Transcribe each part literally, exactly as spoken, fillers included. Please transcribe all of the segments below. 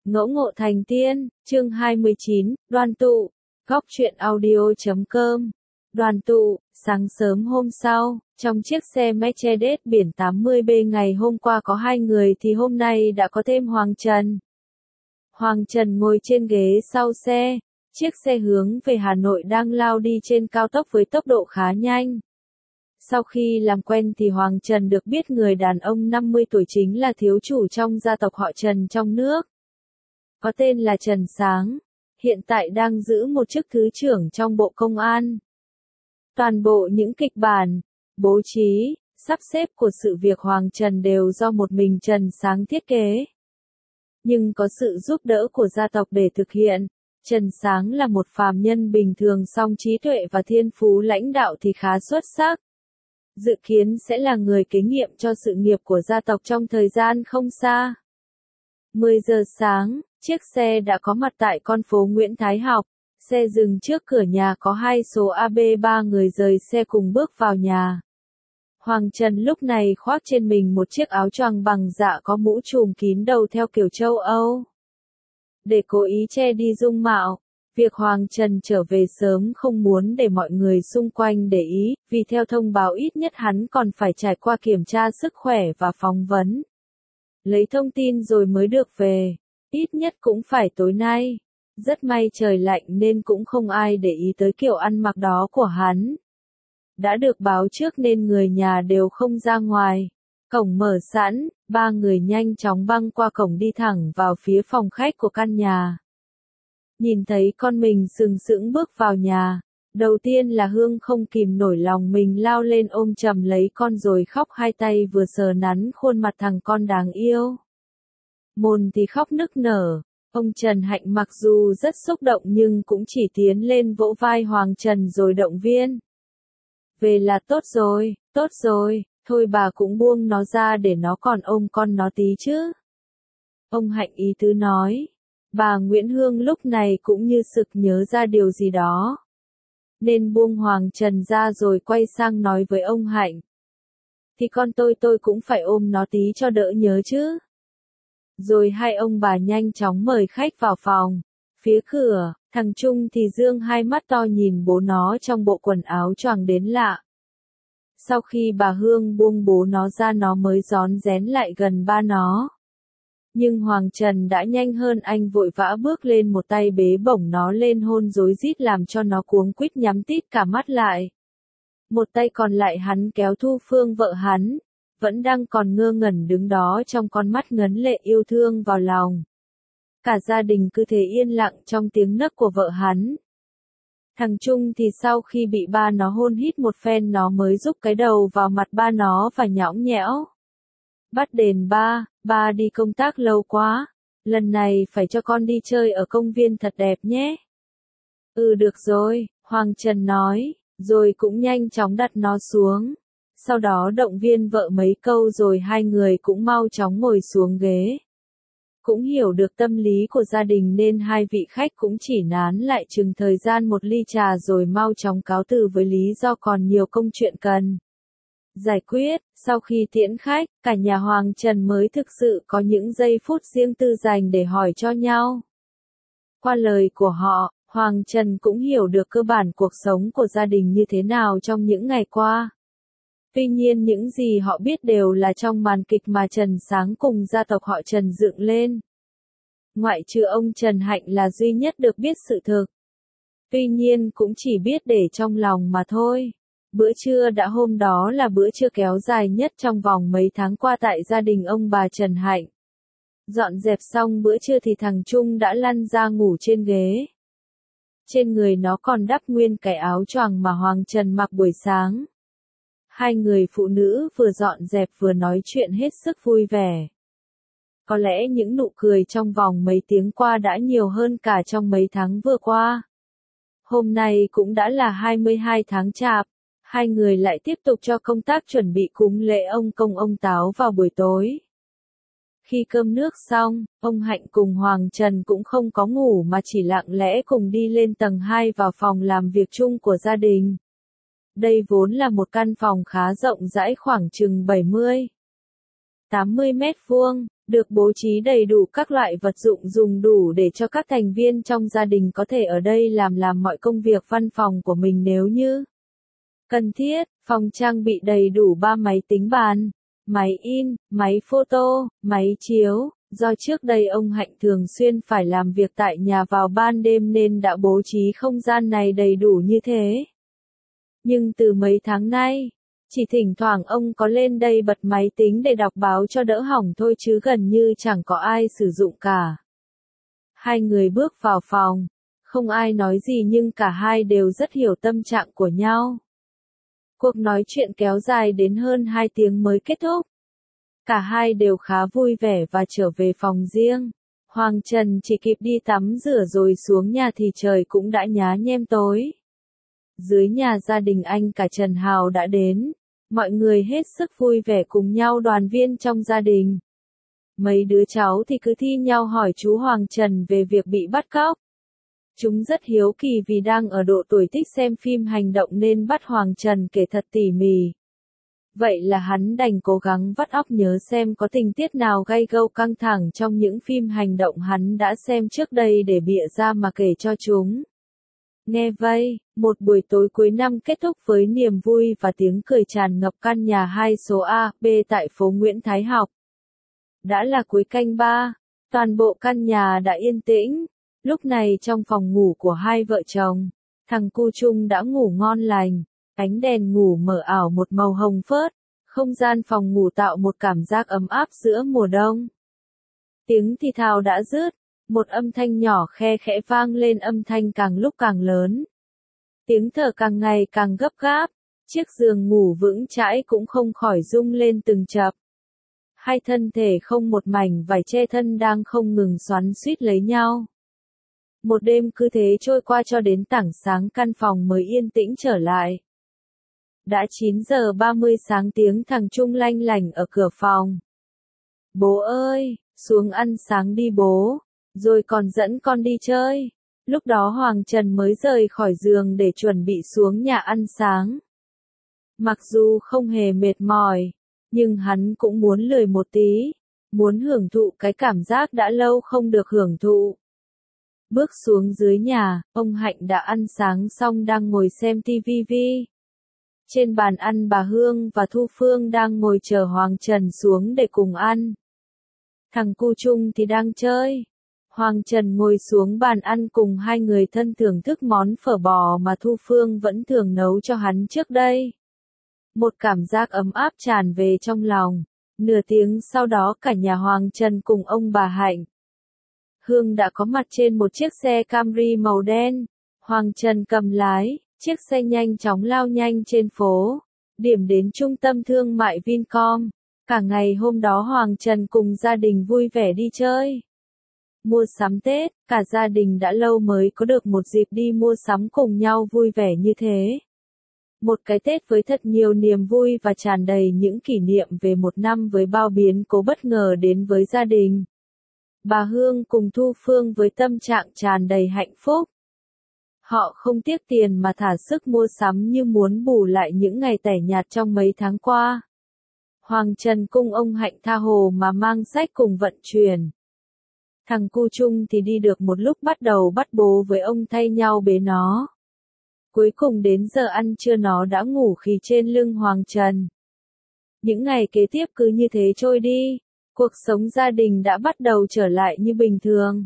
Ngỗ ngộ thành tiên, chương hai mươi chín, đoàn tụ, góc truyện audio chấm com. Đoàn tụ, sáng sớm hôm sau, trong chiếc xe Mercedes biển tám mươi B ngày hôm qua có hai người thì hôm nay đã có thêm Hoàng Trần. Hoàng Trần ngồi trên ghế sau xe, chiếc xe hướng về Hà Nội đang lao đi trên cao tốc với tốc độ khá nhanh. Sau khi làm quen thì Hoàng Trần được biết người đàn ông năm mươi tuổi chính là thiếu chủ trong gia tộc họ Trần trong nước. Có tên là Trần Sáng, hiện tại đang giữ một chức thứ trưởng trong Bộ Công an. Toàn bộ những kịch bản, bố trí, sắp xếp của sự việc Hoàng Trần đều do một mình Trần Sáng thiết kế. Nhưng có sự giúp đỡ của gia tộc để thực hiện. Trần Sáng là một phàm nhân bình thường song trí tuệ và thiên phú lãnh đạo thì khá xuất sắc. Dự kiến sẽ là người kế nhiệm cho sự nghiệp của gia tộc trong thời gian không xa. mười giờ sáng, chiếc xe đã có mặt tại con phố Nguyễn Thái Học. Xe dừng trước cửa nhà có hai số A B ba người rời xe cùng bước vào nhà. Hoàng Trần lúc này khoác trên mình một chiếc áo choàng bằng dạ có mũ trùm kín đầu theo kiểu châu Âu. Để cố ý che đi dung mạo, việc Hoàng Trần trở về sớm không muốn để mọi người xung quanh để ý, vì theo thông báo ít nhất hắn còn phải trải qua kiểm tra sức khỏe và phỏng vấn. Lấy thông tin rồi mới được về, ít nhất cũng phải tối nay. Rất may trời lạnh nên cũng không ai để ý tới kiểu ăn mặc đó của hắn. Đã được báo trước nên người nhà đều không ra ngoài. Cổng mở sẵn, ba người nhanh chóng băng qua cổng đi thẳng vào phía phòng khách của căn nhà. Nhìn thấy con mình sừng sững bước vào nhà, đầu tiên là Hương không kìm nổi lòng mình lao lên ôm chầm lấy con rồi khóc hai tay vừa sờ nắn khuôn mặt thằng con đáng yêu. Môn thì khóc nức nở. Ông Trần Hạnh mặc dù rất xúc động nhưng cũng chỉ tiến lên vỗ vai Hoàng Trần rồi động viên. Về là tốt rồi, tốt rồi, thôi bà cũng buông nó ra để nó còn ôm con nó tí chứ. Ông Hạnh ý tứ nói. Bà Nguyễn Hương lúc này cũng như sực nhớ ra điều gì đó. Nên buông Hoàng Trần ra rồi quay sang nói với ông Hạnh. Thì con tôi tôi cũng phải ôm nó tí cho đỡ nhớ chứ. Rồi hai ông bà nhanh chóng mời khách vào phòng. Phía cửa, thằng Trung thì dương hai mắt to nhìn bố nó trong bộ quần áo choàng đến lạ. Sau khi bà Hương buông bố nó ra nó mới rón rén lại gần ba nó. Nhưng Hoàng Trần đã nhanh hơn anh vội vã bước lên một tay bế bổng nó lên hôn rối rít làm cho nó cuống quýt nhắm tít cả mắt lại. Một tay còn lại hắn kéo Thu Phương vợ hắn. Vẫn đang còn ngơ ngẩn đứng đó trong con mắt ngấn lệ yêu thương vào lòng. Cả gia đình cứ thế yên lặng trong tiếng nấc của vợ hắn. Thằng Trung thì sau khi bị ba nó hôn hít một phen nó mới rúc cái đầu vào mặt ba nó và nhõng nhẽo. Bắt đền ba, ba đi công tác lâu quá, lần này phải cho con đi chơi ở công viên thật đẹp nhé. Ừ được rồi, Hoàng Trần nói, rồi cũng nhanh chóng đặt nó xuống. Sau đó động viên vợ mấy câu rồi hai người cũng mau chóng ngồi xuống ghế. Cũng hiểu được tâm lý của gia đình nên hai vị khách cũng chỉ nán lại chừng thời gian một ly trà rồi mau chóng cáo từ với lý do còn nhiều công chuyện cần giải quyết. Sau khi tiễn khách, cả nhà Hoàng Trần mới thực sự có những giây phút riêng tư dành để hỏi cho nhau. Qua lời của họ, Hoàng Trần cũng hiểu được cơ bản cuộc sống của gia đình như thế nào trong những ngày qua. Tuy nhiên những gì họ biết đều là trong màn kịch mà Trần Sáng cùng gia tộc họ Trần dựng lên. Ngoại trừ ông Trần Hạnh là duy nhất được biết sự thực. Tuy nhiên cũng chỉ biết để trong lòng mà thôi. Bữa trưa đã hôm đó là bữa trưa kéo dài nhất trong vòng mấy tháng qua tại gia đình ông bà Trần Hạnh. Dọn dẹp xong bữa trưa thì thằng Trung đã lăn ra ngủ trên ghế. Trên người nó còn đắp nguyên cái áo choàng mà Hoàng Trần mặc buổi sáng. Hai người phụ nữ vừa dọn dẹp vừa nói chuyện hết sức vui vẻ. Có lẽ những nụ cười trong vòng mấy tiếng qua đã nhiều hơn cả trong mấy tháng vừa qua. Hôm nay cũng đã là hai mươi hai tháng Chạp, hai người lại tiếp tục cho công tác chuẩn bị cúng lễ ông Công ông Táo vào buổi tối. Khi cơm nước xong, ông Hạnh cùng Hoàng Trần cũng không có ngủ mà chỉ lặng lẽ cùng đi lên tầng hai vào phòng làm việc chung của gia đình. Đây vốn là một căn phòng khá rộng rãi khoảng chừng bảy mươi tám mươi mét vuông, được bố trí đầy đủ các loại vật dụng dùng đủ để cho các thành viên trong gia đình có thể ở đây làm làm mọi công việc văn phòng của mình nếu như cần thiết. Phòng trang bị đầy đủ ba máy tính bàn, máy in, máy photo, máy chiếu. Do trước đây ông Hạnh thường xuyên phải làm việc tại nhà vào ban đêm nên đã bố trí không gian này đầy đủ như thế. Nhưng từ mấy tháng nay, chỉ thỉnh thoảng ông có lên đây bật máy tính để đọc báo cho đỡ hỏng thôi chứ gần như chẳng có ai sử dụng cả. Hai người bước vào phòng, không ai nói gì nhưng cả hai đều rất hiểu tâm trạng của nhau. Cuộc nói chuyện kéo dài đến hơn hai tiếng mới kết thúc. Cả hai đều khá vui vẻ và trở về phòng riêng. Hoàng Trần chỉ kịp đi tắm rửa rồi xuống nhà thì trời cũng đã nhá nhem tối. Dưới nhà gia đình anh cả Trần Hào đã đến. Mọi người hết sức vui vẻ cùng nhau đoàn viên trong gia đình. Mấy đứa cháu thì cứ thi nhau hỏi chú Hoàng Trần về việc bị bắt cóc. Chúng rất hiếu kỳ vì đang ở độ tuổi thích xem phim hành động nên bắt Hoàng Trần kể thật tỉ mỉ. Vậy là hắn đành cố gắng vắt óc nhớ xem có tình tiết nào gay gâu căng thẳng trong những phim hành động hắn đã xem trước đây để bịa ra mà kể cho chúng. Nghe vậy, một buổi tối cuối năm kết thúc với niềm vui và tiếng cười tràn ngập căn nhà hai số A, B tại phố Nguyễn Thái Học. Đã là cuối canh ba, toàn bộ căn nhà đã yên tĩnh. Lúc này trong phòng ngủ của hai vợ chồng, thằng cu Trung đã ngủ ngon lành, ánh đèn ngủ mở ảo một màu hồng phớt, không gian phòng ngủ tạo một cảm giác ấm áp giữa mùa đông. Tiếng thì thào đã dứt, một âm thanh nhỏ khe khẽ vang lên, âm thanh càng lúc càng lớn. Tiếng thở càng ngày càng gấp gáp, chiếc giường ngủ vững chãi cũng không khỏi rung lên từng chập. Hai thân thể không một mảnh vải che thân đang không ngừng xoắn xuýt lấy nhau. Một đêm cứ thế trôi qua cho đến tảng sáng căn phòng mới yên tĩnh trở lại. Đã chín giờ ba mươi sáng tiếng thằng Trung lanh lảnh ở cửa phòng. Bố ơi, xuống ăn sáng đi bố, rồi còn dẫn con đi chơi. Lúc đó Hoàng Trần mới rời khỏi giường để chuẩn bị xuống nhà ăn sáng. Mặc dù không hề mệt mỏi, nhưng hắn cũng muốn lười một tí, muốn hưởng thụ cái cảm giác đã lâu không được hưởng thụ. Bước xuống dưới nhà, ông Hạnh đã ăn sáng xong đang ngồi xem tivi. Trên bàn ăn bà Hương và Thu Phương đang ngồi chờ Hoàng Trần xuống để cùng ăn. Thằng cu Trung thì đang chơi. Hoàng Trần ngồi xuống bàn ăn cùng hai người thân thưởng thức món phở bò mà Thu Phương vẫn thường nấu cho hắn trước đây. Một cảm giác ấm áp tràn về trong lòng. Nửa tiếng sau đó cả nhà Hoàng Trần cùng ông bà Hạnh Hương đã có mặt trên một chiếc xe Camry màu đen. Hoàng Trần cầm lái, chiếc xe nhanh chóng lao nhanh trên phố, điểm đến trung tâm thương mại Vincom. Cả ngày hôm đó Hoàng Trần cùng gia đình vui vẻ đi chơi. Mua sắm Tết, cả gia đình đã lâu mới có được một dịp đi mua sắm cùng nhau vui vẻ như thế. Một cái Tết với thật nhiều niềm vui và tràn đầy những kỷ niệm về một năm với bao biến cố bất ngờ đến với gia đình. Bà Hương cùng Thu Phương với tâm trạng tràn đầy hạnh phúc. Họ không tiếc tiền mà thả sức mua sắm như muốn bù lại những ngày tẻ nhạt trong mấy tháng qua. Hoàng Trần cùng ông Hạnh tha hồ mà mang sách cùng vận chuyển. Thằng cu Trung thì đi được một lúc bắt đầu bắt bố với ông thay nhau bế nó. Cuối cùng đến giờ ăn trưa nó đã ngủ khì trên lưng Hoàng Trần. Những ngày kế tiếp cứ như thế trôi đi, cuộc sống gia đình đã bắt đầu trở lại như bình thường.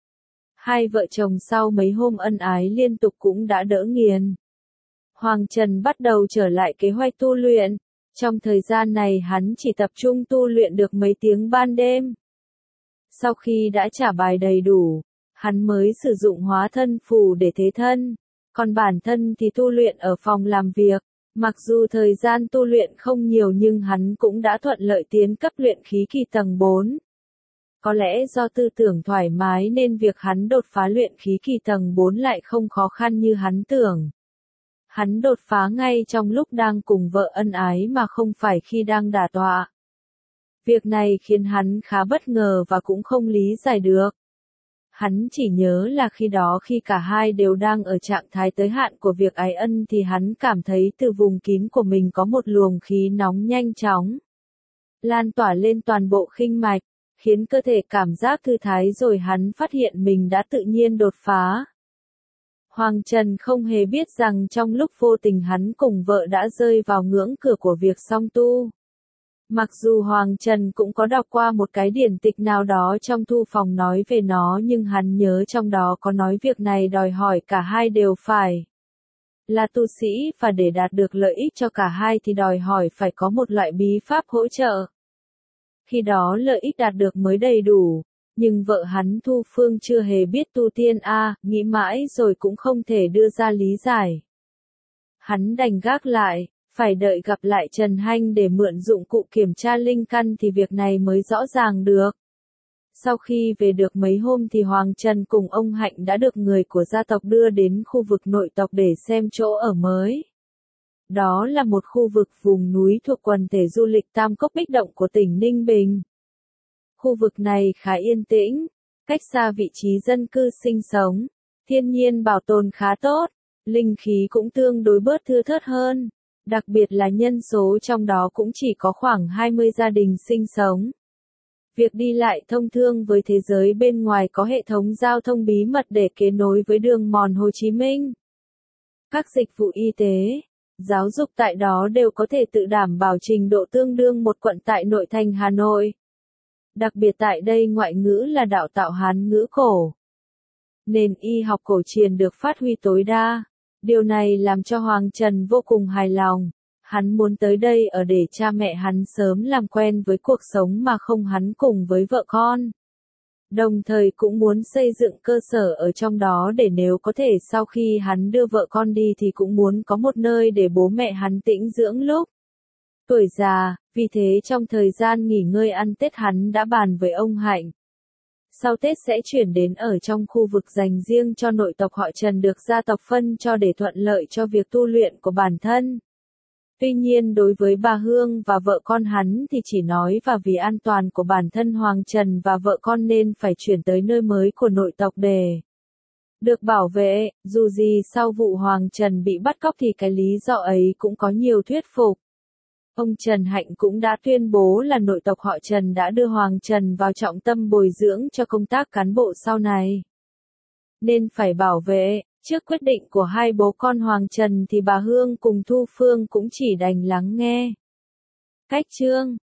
Hai vợ chồng sau mấy hôm ân ái liên tục cũng đã đỡ nghiền. Hoàng Trần bắt đầu trở lại kế hoạch tu luyện. Trong thời gian này hắn chỉ tập trung tu luyện được mấy tiếng ban đêm. Sau khi đã trả bài đầy đủ, hắn mới sử dụng hóa thân phù để thế thân. Còn bản thân thì tu luyện ở phòng làm việc. Mặc dù thời gian tu luyện không nhiều nhưng hắn cũng đã thuận lợi tiến cấp luyện khí kỳ tầng bốn. Có lẽ do tư tưởng thoải mái nên việc hắn đột phá luyện khí kỳ tầng bốn lại không khó khăn như hắn tưởng. Hắn đột phá ngay trong lúc đang cùng vợ ân ái mà không phải khi đang đả tọa. Việc này khiến hắn khá bất ngờ và cũng không lý giải được. Hắn chỉ nhớ là khi đó khi cả hai đều đang ở trạng thái tới hạn của việc ái ân thì hắn cảm thấy từ vùng kín của mình có một luồng khí nóng nhanh chóng lan tỏa lên toàn bộ khinh mạch, khiến cơ thể cảm giác thư thái rồi hắn phát hiện mình đã tự nhiên đột phá. Hoàng Trần không hề biết rằng trong lúc vô tình hắn cùng vợ đã rơi vào ngưỡng cửa của việc song tu. Mặc dù Hoàng Trần cũng có đọc qua một cái điển tịch nào đó trong thư phòng nói về nó nhưng hắn nhớ trong đó có nói việc này đòi hỏi cả hai đều phải là tu sĩ và để đạt được lợi ích cho cả hai thì đòi hỏi phải có một loại bí pháp hỗ trợ. Khi đó lợi ích đạt được mới đầy đủ, nhưng vợ hắn Thu Phương chưa hề biết tu tiên a, nghĩ mãi rồi cũng không thể đưa ra lý giải. Hắn đành gác lại, phải đợi gặp lại Trần Hanh để mượn dụng cụ kiểm tra linh căn thì việc này mới rõ ràng được. Sau khi về được mấy hôm thì Hoàng Trần cùng ông Hạnh đã được người của gia tộc đưa đến khu vực nội tộc để xem chỗ ở mới. Đó là một khu vực vùng núi thuộc quần thể du lịch Tam Cốc Bích Động của tỉnh Ninh Bình. Khu vực này khá yên tĩnh, cách xa vị trí dân cư sinh sống, thiên nhiên bảo tồn khá tốt, linh khí cũng tương đối bớt thưa thớt hơn, đặc biệt là nhân số trong đó cũng chỉ có khoảng hai mươi gia đình sinh sống. Việc đi lại thông thương với thế giới bên ngoài có hệ thống giao thông bí mật để kết nối với đường mòn Hồ Chí Minh. Các dịch vụ y tế, giáo dục tại đó đều có thể tự đảm bảo trình độ tương đương một quận tại nội thành Hà Nội. Đặc biệt tại đây ngoại ngữ là đào tạo Hán ngữ cổ. Nền y học cổ truyền được phát huy tối đa. Điều này làm cho Hoàng Trần vô cùng hài lòng. Hắn muốn tới đây ở để cha mẹ hắn sớm làm quen với cuộc sống mà không hắn cùng với vợ con. Đồng thời cũng muốn xây dựng cơ sở ở trong đó để nếu có thể sau khi hắn đưa vợ con đi thì cũng muốn có một nơi để bố mẹ hắn tĩnh dưỡng lúc tuổi già, vì thế trong thời gian nghỉ ngơi ăn Tết hắn đã bàn với ông Hạnh. Sau Tết sẽ chuyển đến ở trong khu vực dành riêng cho nội tộc họ Trần được gia tộc phân cho để thuận lợi cho việc tu luyện của bản thân. Tuy nhiên đối với bà Hương và vợ con hắn thì chỉ nói và vì an toàn của bản thân Hoàng Trần và vợ con nên phải chuyển tới nơi mới của nội tộc để được bảo vệ, dù gì sau vụ Hoàng Trần bị bắt cóc thì cái lý do ấy cũng có nhiều thuyết phục. Ông Trần Hạnh cũng đã tuyên bố là nội tộc họ Trần đã đưa Hoàng Trần vào trọng tâm bồi dưỡng cho công tác cán bộ sau này. Nên phải bảo vệ, trước quyết định của hai bố con Hoàng Trần thì bà Hương cùng Thu Phương cũng chỉ đành lắng nghe. Cách chương